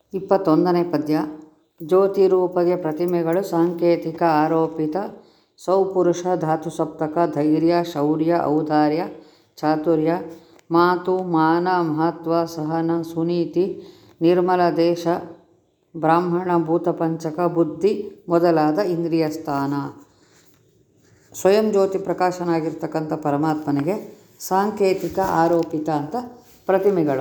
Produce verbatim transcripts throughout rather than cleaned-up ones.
ಇಪ್ಪತ್ತೊಂದನೇ ಪದ್ಯ. ಜ್ಯೋತಿರೂಪಗೆ ಪ್ರತಿಮೆಗಳು ಸಾಂಕೇತಿಕ ಆರೋಪಿತ ಸೌಪುರುಷ ಧಾತುಸಪ್ತಕ ಧೈರ್ಯ ಶೌರ್ಯ ಔದಾರ್ಯ ಚಾತುರ್ಯ ಮಾತು ಮಾನ ಮಹತ್ವ ಸಹನ ಸುನೀತಿ ನಿರ್ಮಲ ದೇಶ ಬ್ರಾಹ್ಮಣ ಭೂತಪಂಚಕ ಬುದ್ಧಿ ಮೊದಲಾದ ಇಂದ್ರಿಯ ಸ್ಥಾನ. ಸ್ವಯಂ ಜ್ಯೋತಿ ಪ್ರಕಾಶನಾಗಿರ್ತಕ್ಕಂಥ ಪರಮಾತ್ಮನಿಗೆ ಸಾಂಕೇತಿಕ ಆರೋಪಿತ ಅಂತ ಪ್ರತಿಮೆಗಳು.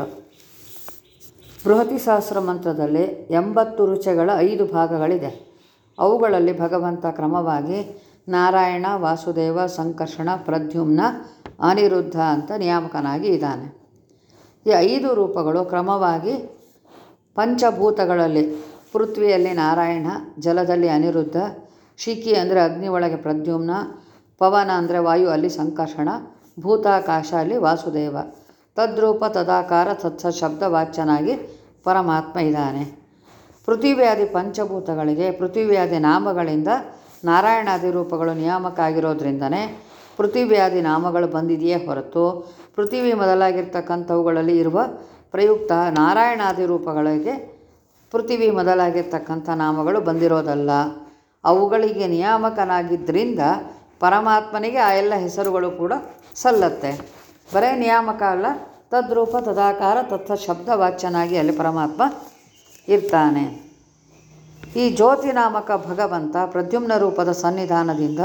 ಬೃಹತಿ ಸಹಸ್ರ ಮಂತ್ರದಲ್ಲಿ ಎಂಬತ್ತು ರುಚಿಗಳ ಐದು ಭಾಗಗಳಿದೆ. ಅವುಗಳಲ್ಲಿ ಭಗವಂತ ಕ್ರಮವಾಗಿ ನಾರಾಯಣ, ವಾಸುದೇವ, ಸಂಕರ್ಷಣ, ಪ್ರದ್ಯುಮ್ನ, ಅನಿರುದ್ಧ ಅಂತ ನಿಯಾಮಕನಾಗಿ ಇದ್ದಾನೆ. ಈ ಐದು ರೂಪಗಳು ಕ್ರಮವಾಗಿ ಪಂಚಭೂತಗಳಲ್ಲಿ ಪೃಥ್ವಿಯಲ್ಲಿ ನಾರಾಯಣ, ಜಲದಲ್ಲಿ ಅನಿರುದ್ಧ, ಶಿಖಿ ಅಂದರೆ ಅಗ್ನಿ ಒಳಗೆ ಪ್ರದ್ಯುಮ್ನ, ಪವನ ಅಂದರೆ ವಾಯು ಅಲ್ಲಿ ಸಂಕರ್ಷಣ, ಭೂತಾಕಾಶ ಅಲ್ಲಿ ವಾಸುದೇವ. ತದ್ರೂಪ ತದಾಕಾರ ತತ್ಸ ಶಬ್ದ ವಾಚ್ಯನಾಗಿ ಪರಮಾತ್ಮ ಇದ್ದಾನೆ. ಪೃಥ್ವಿಯಾದಿ ಪಂಚಭೂತಗಳಿಗೆ ಪೃಥ್ವಿಯಾದಿ ನಾಮಗಳಿಂದ ನಾರಾಯಣಾದಿ ರೂಪಗಳು ನಿಯಾಮಕ ಆಗಿರೋದ್ರಿಂದನೇ ಪೃಥ್ವಿಯಾದಿ ನಾಮಗಳು ಬಂದಿದೆಯೇ ಹೊರತು ಪೃಥ್ವಿ ಮೊದಲಾಗಿರ್ತಕ್ಕಂಥವುಗಳಲ್ಲಿ ಇರುವ ಪ್ರಯುಕ್ತ ನಾರಾಯಣಾದಿ ರೂಪಗಳಿಗೆ ಪೃಥ್ವಿ ಮೊದಲಾಗಿರ್ತಕ್ಕಂಥ ನಾಮಗಳು ಬಂದಿರೋದಲ್ಲ. ಅವುಗಳಿಗೆ ನಿಯಾಮಕನಾಗಿದ್ದರಿಂದ ಪರಮಾತ್ಮನಿಗೆ ಆ ಎಲ್ಲ ಹೆಸರುಗಳು ಕೂಡ ಸಲ್ಲತ್ತೆ. ಬರೇ ನಿಯಾಮಕ ಅಲ್ಲ, ತದ್ರೂಪ ತದಾಕಾರ ತತ್ವ ಶಬ್ದ ವಾಚ್ಯನಾಗಿ ಅಲ್ಲಿ ಪರಮಾತ್ಮ ಇರ್ತಾನೆ. ಈ ಜ್ಯೋತಿನಾಮಕ ಭಗವಂತ ಪ್ರದ್ಯುಮ್ನ ರೂಪದ ಸನ್ನಿಧಾನದಿಂದ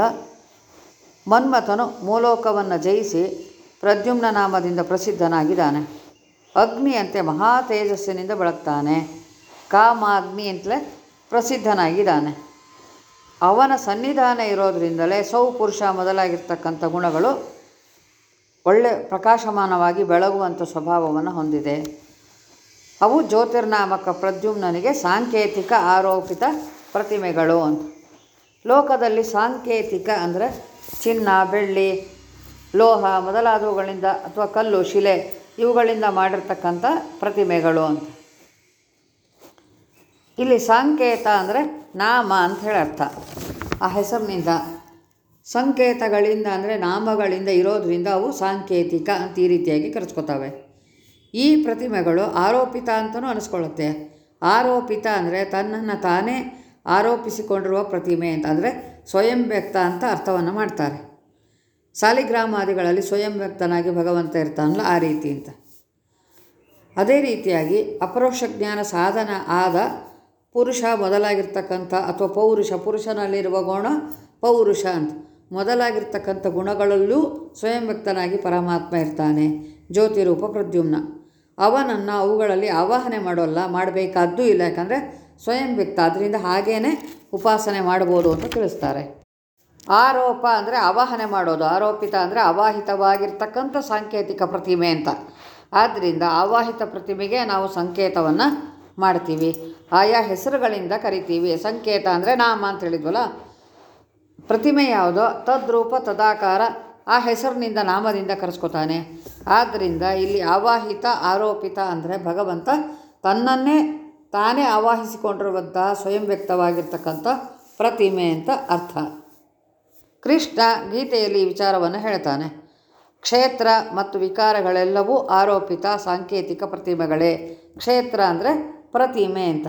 ಮನ್ಮಥನು ಮೂಲೋಕವನ್ನು ಜಯಿಸಿ ಪ್ರದ್ಯುಮ್ನ ನಾಮದಿಂದ ಪ್ರಸಿದ್ಧನಾಗಿದ್ದಾನೆ. ಅಗ್ನಿಯಂತೆ ಮಹಾ ತೇಜಸ್ಸಿನಿಂದ ಬೆಳಗ್ತಾನೆ. ಕಾಮ ಅಗ್ನಿ ಅಂತಲೇ ಪ್ರಸಿದ್ಧನಾಗಿದ್ದಾನೆ. ಅವನ ಸನ್ನಿಧಾನ ಇರೋದರಿಂದಲೇ ಸೌಪುರುಷ ಮೊದಲಾಗಿರ್ತಕ್ಕಂಥ ಗುಣಗಳು ಒಳ್ಳೆ ಪ್ರಕಾಶಮಾನವಾಗಿ ಬೆಳಗುವಂಥ ಸ್ವಭಾವವನ್ನು ಹೊಂದಿದೆ. ಅವು ಜ್ಯೋತಿರ್ನಾಮಕ ಪ್ರದ್ಯುಮ್ನನಿಗೆ ಸಾಂಕೇತಿಕ ಆರೋಪಿತ ಪ್ರತಿಮೆಗಳು ಅಂತ. ಲೋಕದಲ್ಲಿ ಸಾಂಕೇತಿಕ ಅಂದರೆ ಚಿನ್ನ, ಬೆಳ್ಳಿ, ಲೋಹ ಮೊದಲಾದವುಗಳಿಂದ ಅಥವಾ ಕಲ್ಲು, ಶಿಲೆ ಇವುಗಳಿಂದ ಮಾಡಿರ್ತಕ್ಕಂಥ ಪ್ರತಿಮೆಗಳು ಅಂತ. ಇಲ್ಲಿ ಸಾಂಕೇತ ಅಂದರೆ ನಾಮ ಅಂತ ಹೇಳಿ ಅರ್ಥ. ಆ ಹೆಸರಿನಿಂದ ಸಂಕೇತಗಳಿಂದ ಅಂದರೆ ನಾಮಗಳಿಂದ ಇರೋದರಿಂದ ಅವು ಸಾಂಕೇತಿಕ ಅಂತ ಈ ರೀತಿಯಾಗಿ ಕರೆಸ್ಕೊತವೆ. ಈ ಪ್ರತಿಮೆಗಳು ಆರೋಪಿತ ಅಂತಲೂ ಅನಿಸ್ಕೊಳ್ಳುತ್ತೆ. ಆರೋಪಿತ ಅಂದರೆ ತನ್ನನ್ನು ತಾನೇ ಆರೋಪಿಸಿಕೊಂಡಿರುವ ಪ್ರತಿಮೆ ಅಂತ, ಅಂದರೆ ಸ್ವಯಂ ವ್ಯಕ್ತ ಅಂತ ಅರ್ಥವನ್ನು ಮಾಡ್ತಾರೆ. ಸಾಲಿಗ್ರಾಮಾದಿಗಳಲ್ಲಿ ಸ್ವಯಂ ವ್ಯಕ್ತನಾಗಿ ಭಗವಂತ ಇರ್ತಾನಲ್ಲ, ಆ ರೀತಿ ಅಂತ. ಅದೇ ರೀತಿಯಾಗಿ ಅಪರೋಕ್ಷ ಜ್ಞಾನ ಸಾಧನ ಆದ ಪುರುಷ ಮೊದಲಾಗಿರ್ತಕ್ಕಂಥ ಅಥವಾ ಪೌರುಷ, ಪುರುಷನಲ್ಲಿರುವ ಗುಣ ಪೌರುಷ ಅಂತ ಮೊದಲಾಗಿರ್ತಕ್ಕಂಥ ಗುಣಗಳಲ್ಲೂ ಸ್ವಯಂ ವ್ಯಕ್ತನಾಗಿ ಪರಮಾತ್ಮ ಇರ್ತಾನೆ. ಜ್ಯೋತಿರೂಪ ಪ್ರದ್ಯುಮ್ನ ಅವನನ್ನು ಅವುಗಳಲ್ಲಿ ಆವಾಹನೆ ಮಾಡೋಲ್ಲ, ಮಾಡಬೇಕಾದ್ದೂ ಇಲ್ಲ. ಯಾಕಂದರೆ ಸ್ವಯಂ ವ್ಯಕ್ತ, ಅದರಿಂದ ಹಾಗೇ ಉಪಾಸನೆ ಮಾಡ್ಬೋದು ಅಂತ ತಿಳಿಸ್ತಾರೆ. ಆರೋಪ ಅಂದರೆ ಆವಾಹನೆ ಮಾಡೋದು, ಆರೋಪಿತ ಅಂದರೆ ಆವಾಹಿತವಾಗಿರ್ತಕ್ಕಂಥ ಸಾಂಕೇತಿಕ ಪ್ರತಿಮೆ ಅಂತ. ಆದ್ದರಿಂದ ಆವಾಹಿತ ಪ್ರತಿಮೆಗೆ ನಾವು ಸಂಕೇತವನ್ನು ಮಾಡ್ತೀವಿ, ಆಯಾ ಹೆಸರುಗಳಿಂದ ಕರಿತೀವಿ. ಸಂಕೇತ ಅಂದರೆ ನಾಮ ಅಂತ ಹೇಳಿದ್ವಲ್ಲ, ಪ್ರತಿಮೆ ಯಾವುದೋ ತದ್ರೂಪ ತದಾಕಾರ ಆ ಹೆಸರಿನಿಂದ ನಾಮದಿಂದ ಕರೆಸ್ಕೊತಾನೆ. ಆದ್ದರಿಂದ ಇಲ್ಲಿ ಆವಾಹಿತ ಆರೋಪಿತ ಅಂದರೆ ಭಗವಂತ ತನ್ನನ್ನೇ ತಾನೇ ಆವಾಹಿಸಿಕೊಂಡಿರುವಂತಹ ಸ್ವಯಂ ವ್ಯಕ್ತವಾಗಿರ್ತಕ್ಕಂಥ ಪ್ರತಿಮೆ ಅಂತ ಅರ್ಥ. ಕೃಷ್ಣ ಗೀತೆಯಲ್ಲಿ ಈ ವಿಚಾರವನ್ನು ಹೇಳ್ತಾನೆ. ಕ್ಷೇತ್ರ ಮತ್ತು ವಿಕಾರಗಳೆಲ್ಲವೂ ಆರೋಪಿತ ಸಾಂಕೇತಿಕ ಪ್ರತಿಮೆಗಳೇ. ಕ್ಷೇತ್ರ ಅಂದರೆ ಪ್ರತಿಮೆ ಅಂತ.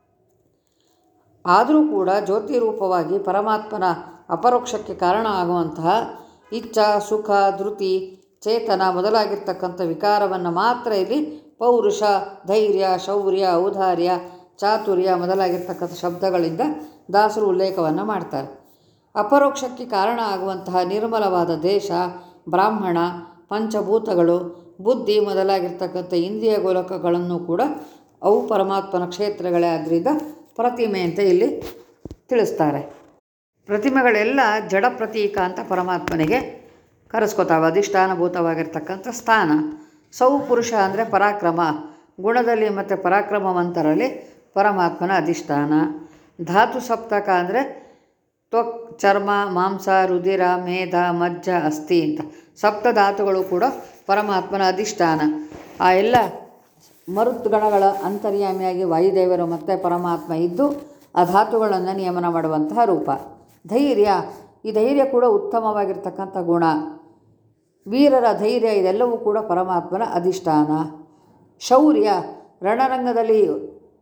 ಆದರೂ ಕೂಡ ಜ್ಯೋತಿರೂಪವಾಗಿ ಪರಮಾತ್ಮನ ಅಪರೋಕ್ಷಕ್ಕೆ ಕಾರಣ ಆಗುವಂತಹ ಇಚ್ಛಾ, ಸುಖ, ಧೃತಿ, ಚೇತನ ಮೊದಲಾಗಿರ್ತಕ್ಕಂಥ ವಿಕಾರವನ್ನು ಮಾತ್ರ ಇಲ್ಲಿ ಪೌರುಷ, ಧೈರ್ಯ, ಶೌರ್ಯ, ಔದಾರ್ಯ, ಚಾತುರ್ಯ ಮೊದಲಾಗಿರ್ತಕ್ಕಂಥ ಶಬ್ದಗಳಿಂದ ದಾಸರು ಉಲ್ಲೇಖವನ್ನು ಮಾಡ್ತಾರೆ. ಅಪರೋಕ್ಷಕ್ಕೆ ಕಾರಣ ಆಗುವಂತಹ ನಿರ್ಮಲವಾದ ದೇಶ, ಬ್ರಾಹ್ಮಣ, ಪಂಚಭೂತಗಳು, ಬುದ್ಧಿ ಮೊದಲಾಗಿರ್ತಕ್ಕಂಥ ಇಂದ್ರಿಯ ಗೋಲಕಗಳನ್ನು ಕೂಡ ಅವು ಪರಮಾತ್ಮನ ಕ್ಷೇತ್ರಗಳೇ ಆದ್ದರಿಂದ ಪ್ರತಿಮೆ ಅಂತ ಇಲ್ಲಿ ತಿಳಿಸ್ತಾರೆ. ಪ್ರತಿಮೆಗಳೆಲ್ಲ ಜಡ ಪ್ರತೀಕ ಅಂತ ಪರಮಾತ್ಮನಿಗೆ ಕರೆಸ್ಕೊತಾವೆ. ಅಧಿಷ್ಠಾನಭೂತವಾಗಿರ್ತಕ್ಕಂಥ ಸ್ಥಾನ. ಸೌಪುರುಷ ಅಂದರೆ ಪರಾಕ್ರಮ, ಗುಣದಲ್ಲಿ ಮತ್ತು ಪರಾಕ್ರಮವಂತರಲ್ಲಿ ಪರಮಾತ್ಮನ ಅಧಿಷ್ಠಾನ. ಧಾತು ಸಪ್ತಕ ಅಂದರೆ ತ್ವಕ್, ಚರ್ಮ, ಮಾಂಸ, ರುಧಿರ, ಮೇಧ, ಮಜ್ಜ, ಅಸ್ಥಿ ಅಂತ ಸಪ್ತಧಾತುಗಳು ಕೂಡ ಪರಮಾತ್ಮನ ಅಧಿಷ್ಠಾನ. ಆ ಎಲ್ಲ ಮರುತ್ಗಣಗಳ ಅಂತರ್ಯಾಮಿಯಾಗಿ ವಾಯುದೇವರು ಮತ್ತು ಪರಮಾತ್ಮ ಇದ್ದು ಆ ಧಾತುಗಳನ್ನು ನಿಯಮನ ಮಾಡುವಂತಹ ರೂಪ. ಧೈರ್ಯ, ಈ ಧೈರ್ಯ ಕೂಡ ಉತ್ತಮವಾಗಿರ್ತಕ್ಕಂಥ ಗುಣ. ವೀರರ ಧೈರ್ಯ ಇದೆಲ್ಲವೂ ಕೂಡ ಪರಮಾತ್ಮನ ಅಧಿಷ್ಠಾನ. ಶೌರ್ಯ, ರಣರಂಗದಲ್ಲಿ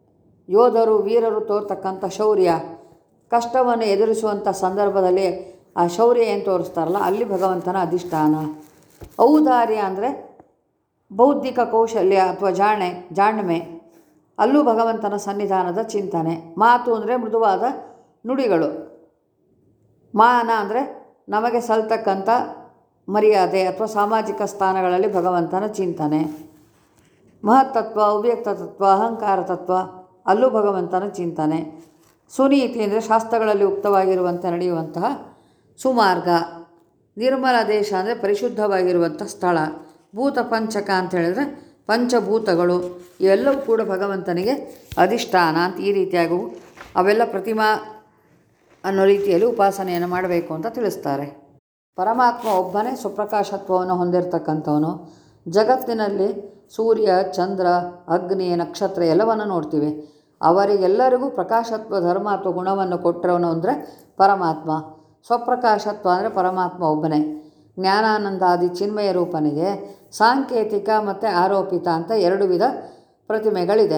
ಯೋಧರು ವೀರರು ತೋರ್ತಕ್ಕಂಥ ಶೌರ್ಯ, ಕಷ್ಟವನ್ನು ಎದುರಿಸುವಂಥ ಸಂದರ್ಭದಲ್ಲಿ ಆ ಶೌರ್ಯ ಏನು ತೋರಿಸ್ತಾರಲ್ಲ ಅಲ್ಲಿ ಭಗವಂತನ ಅಧಿಷ್ಠಾನ. ಔದಾರ್ಯ ಅಂದರೆ ಬೌದ್ಧಿಕ ಕೌಶಲ್ಯ ಅಥವಾ ಜಾಣೆ ಜಾಣ್ಮೆ, ಅಲ್ಲೂ ಭಗವಂತನ ಸನ್ನಿಧಾನದ ಚಿಂತನೆ. ಮಾತು ಅಂದರೆ ಮೃದುವಾದ ನುಡಿಗಳು. ಮಾನ ಅಂದರೆ ನಮಗೆ ಸಲ್ತಕ್ಕಂಥ ಮರ್ಯಾದೆ ಅಥವಾ ಸಾಮಾಜಿಕ ಸ್ಥಾನಗಳಲ್ಲಿ ಭಗವಂತನ ಚಿಂತನೆ. ಮಹತ್ತತ್ವ, ಅವ್ಯಕ್ತ ತತ್ವ, ಅಹಂಕಾರ ತತ್ವ, ಅಲ್ಲೂ ಭಗವಂತನ ಚಿಂತನೆ. ಸುನೀತಿ ಅಂದರೆ ಶಾಸ್ತ್ರಗಳಲ್ಲಿ ಉಕ್ತವಾಗಿರುವಂತೆ ನಡೆಯುವಂತಹ ಸುಮಾರ್ಗ. ನಿರ್ಮಲ ದೇಶ ಅಂದರೆ ಪರಿಶುದ್ಧವಾಗಿರುವಂಥ ಸ್ಥಳ. ಭೂತ ಪಂಚಕ ಅಂತ ಹೇಳಿದರೆ ಪಂಚಭೂತಗಳು, ಇವೆಲ್ಲವೂ ಕೂಡ ಭಗವಂತನಿಗೆ ಅಧಿಷ್ಠಾನ ಅಂತ ಈ ರೀತಿಯಾಗೂ ಅವೆಲ್ಲ ಪ್ರತಿಮಾ ಅನ್ನೋ ರೀತಿಯಲ್ಲಿ ಉಪಾಸನೆಯನ್ನು ಮಾಡಬೇಕು ಅಂತ ತಿಳಿಸ್ತಾರೆ. ಪರಮಾತ್ಮ ಒಬ್ಬನೇ ಸ್ವಪ್ರಕಾಶತ್ವವನ್ನು ಹೊಂದಿರತಕ್ಕಂಥವನು. ಜಗತ್ತಿನಲ್ಲಿ ಸೂರ್ಯ, ಚಂದ್ರ, ಅಗ್ನಿ, ನಕ್ಷತ್ರ ಎಲ್ಲವನ್ನು ನೋಡ್ತೀವಿ. ಅವರಿಗೆಲ್ಲರಿಗೂ ಪ್ರಕಾಶತ್ವ ಧರ್ಮ ಅಥವಾ ಗುಣವನ್ನು ಕೊಟ್ಟಿರೋನು ಅಂದರೆ ಪರಮಾತ್ಮ. ಸ್ವಪ್ರಕಾಶತ್ವ ಅಂದರೆ ಪರಮಾತ್ಮ ಒಬ್ಬನೇ. ಜ್ಞಾನಾನಂದಾದಿ ಚಿನ್ಮಯ ರೂಪನಿಗೆ ಸಾಂಕೇತಿಕ ಮತ್ತು ಆರೋಪಿತ ಅಂತ ಎರಡು ವಿಧ ಪ್ರತಿಮೆಗಳಿದೆ.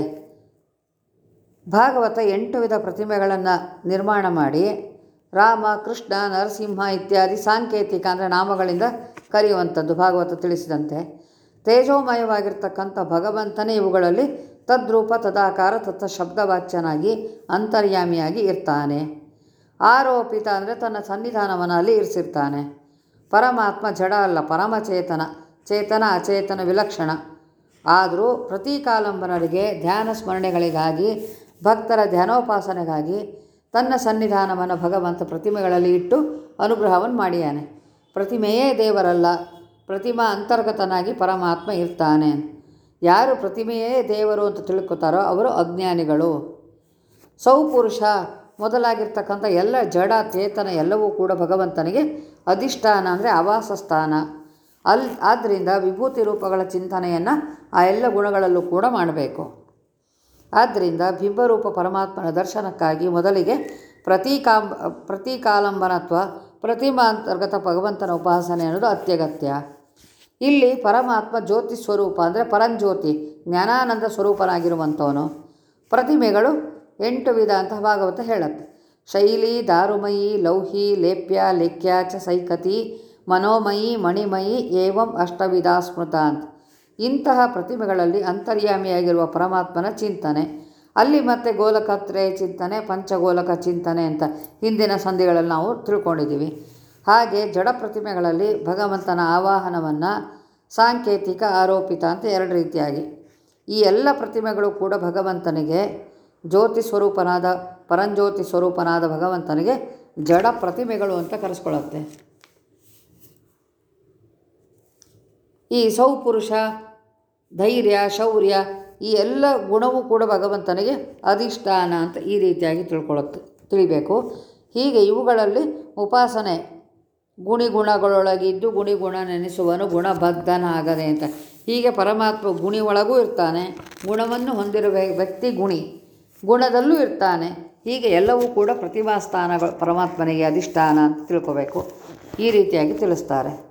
ಭಾಗವತ ಎಂಟು ವಿಧ ಪ್ರತಿಮೆಗಳನ್ನು ನಿರ್ಮಾಣ ಮಾಡಿ ರಾಮ, ಕೃಷ್ಣ, ನರಸಿಂಹ ಇತ್ಯಾದಿ ಸಾಂಕೇತಿಕ ಅಂದರೆ ನಾಮಗಳಿಂದ ಕರೆಯುವಂಥದ್ದು ಭಾಗವತ ತಿಳಿಸಿದಂತೆ. ತೇಜೋಮಯವಾಗಿರ್ತಕ್ಕಂಥ ಭಗವಂತನೇ ಇವುಗಳಲ್ಲಿ ತದ್ರೂಪ, ತದಾಕಾರ, ತತ್ ಶಬ್ದವಾಚ್ಯನಾಗಿ ಅಂತರ್ಯಾಮಿಯಾಗಿ ಇರ್ತಾನೆ. ಆರೋಪಿತ ಅಂದರೆ ತನ್ನ ಸನ್ನಿಧಾನವನ್ನು ಅಲ್ಲಿ ಇರಿಸಿರ್ತಾನೆ. ಪರಮಾತ್ಮ ಜಡ ಅಲ್ಲ, ಪರಮಚೇತನ. ಚೇತನ ಅಚೇತನ ವಿಲಕ್ಷಣ. ಆದರೂ ಪ್ರತೀಕಾಲಂಬನರಿಗೆ ಧ್ಯಾನ ಸ್ಮರಣೆಗಳಿಗಾಗಿ, ಭಕ್ತರ ಧ್ಯಾನೋಪಾಸನೆಗಾಗಿ ತನ್ನ ಸನ್ನಿಧಾನವನ್ನು ಭಗವಂತ ಪ್ರತಿಮೆಗಳಲ್ಲಿ ಇಟ್ಟು ಅನುಗ್ರಹವನ್ನು ಮಾಡಿಯಾನೆ. ಪ್ರತಿಮೆಯೇ ದೇವರಲ್ಲ, ಪ್ರತಿಮಾ ಅಂತರ್ಗತನಾಗಿ ಪರಮಾತ್ಮ ಇರ್ತಾನೆ. ಯಾರು ಪ್ರತಿಮೆಯೇ ದೇವರು ಅಂತ ತಿಳ್ಕೊತಾರೋ ಅವರು ಅಜ್ಞಾನಿಗಳು. ಸೌಪುರುಷ ಮೊದಲಾಗಿರ್ತಕ್ಕಂಥ ಎಲ್ಲ ಜಡ ಚೇತನ ಎಲ್ಲವೂ ಕೂಡ ಭಗವಂತನಿಗೆ ಅಧಿಷ್ಠಾನ ಅಂದರೆ ಆವಾಸ ಸ್ಥಾನ. ಅಲ್ಲಿ ಆದ್ದರಿಂದ ವಿಭೂತಿ ರೂಪಗಳ ಚಿಂತನೆಯನ್ನು ಆ ಎಲ್ಲ ಗುಣಗಳಲ್ಲೂ ಕೂಡ ಮಾಡಬೇಕು. ಆದ್ದರಿಂದ ಬಿಂಬರೂಪ ಪರಮಾತ್ಮನ ದರ್ಶನಕ್ಕಾಗಿ ಮೊದಲಿಗೆ ಪ್ರತೀಕಾಂಬ ಪ್ರತೀಕಾಲಂಬನತ್ವ, ಪ್ರತಿಮಾ ಅಂತರ್ಗತ ಭಗವಂತನ ಉಪಾಸನೆ ಅನ್ನೋದು ಅತ್ಯಗತ್ಯ. ಇಲ್ಲಿ ಪರಮಾತ್ಮ ಜ್ಯೋತಿ ಸ್ವರೂಪ ಅಂದರೆ ಪರಂಜ್ಯೋತಿ, ಜ್ಞಾನಾನಂದ ಸ್ವರೂಪನಾಗಿರುವಂಥವನು. ಪ್ರತಿಮೆಗಳು ಎಂಟು ವಿಧ ಅಂತ ಭಾಗವತ ಹೇಳುತ್ತೆ. ಶೈಲಿ, ದಾರುಮಯಿ, ಲೌಹಿ, ಲೇಪ್ಯ, ಲೇಖ್ಯ ಚ ಸೈಕತಿ, ಮನೋಮಯಿ, ಮಣಿಮಯಿ ಏವಂ ಅಷ್ಟವಿಧ ಸ್ಮೃತ ಅಂತ. ಇಂತಹ ಪ್ರತಿಮೆಗಳಲ್ಲಿ ಅಂತರ್ಯಾಮಿಯಾಗಿರುವ ಪರಮಾತ್ಮನ ಚಿಂತನೆ. ಅಲ್ಲಿ ಮತ್ತೆ ಗೋಲಕತ್ರಯ ಚಿಂತನೆ, ಪಂಚಗೋಲಕ ಚಿಂತನೆ ಅಂತ ಹಿಂದಿನ ಸಂಧಿಗಳಲ್ಲಿ ನಾವು ತಿಳ್ಕೊಂಡಿದ್ದೀವಿ. ಹಾಗೆ ಜಡ ಪ್ರತಿಮೆಗಳಲ್ಲಿ ಭಗವಂತನ ಆವಾಹನವನ್ನು ಸಾಂಕೇತಿಕ, ಆರೋಪಿತ ಅಂತ ಎರಡು ರೀತಿಯಾಗಿ. ಈ ಎಲ್ಲ ಪ್ರತಿಮೆಗಳು ಕೂಡ ಭಗವಂತನಿಗೆ ಜ್ಯೋತಿ ಸ್ವರೂಪನಾದ ಪರಂಜ್ಯೋತಿ ಸ್ವರೂಪನಾದ ಭಗವಂತನಿಗೆ ಜಡ ಪ್ರತಿಮೆಗಳು ಅಂತ ಕರೆಸ್ಕೊಳ್ಳುತ್ತೆ. ಈ ಸೌಪುರುಷ, ಧೈರ್ಯ, ಶೌರ್ಯ ಈ ಎಲ್ಲ ಗುಣವೂ ಕೂಡ ಭಗವಂತನಿಗೆ ಅಧಿಷ್ಠಾನ ಅಂತ ಈ ರೀತಿಯಾಗಿ ತಿಳ್ಕೊಳ್ಳುತ್ತೆ ತಿಳಿಬೇಕು. ಹೀಗೆ ಇವುಗಳಲ್ಲಿ ಉಪಾಸನೆ ಗುಣಿಗುಣಗಳೊಳಗಿದ್ದು ಗುಣಿಗುಣ ನೆನೆಸುವನು ಗುಣಬದ್ಧನಾಗದೆ ಅಂತ. ಹೀಗೆ ಪರಮಾತ್ಮ ಗುಣಿ ಒಳಗೂ ಇರ್ತಾನೆ, ಗುಣವನ್ನು ಹೊಂದಿರುವ ವ್ಯಕ್ತಿ ಗುಣಿ, ಗುಣದಲ್ಲೂ ಇರ್ತಾನೆ. ಹೀಗೆ ಎಲ್ಲವೂ ಕೂಡ ಪ್ರತಿಮಾ ಸ್ಥಾನಗಳು ಪರಮಾತ್ಮನಿಗೆ ಅಧಿಷ್ಠಾನ ಅಂತ ತಿಳ್ಕೋಬೇಕು. ಈ ರೀತಿಯಾಗಿ ತಿಳಿಸ್ತಾರೆ.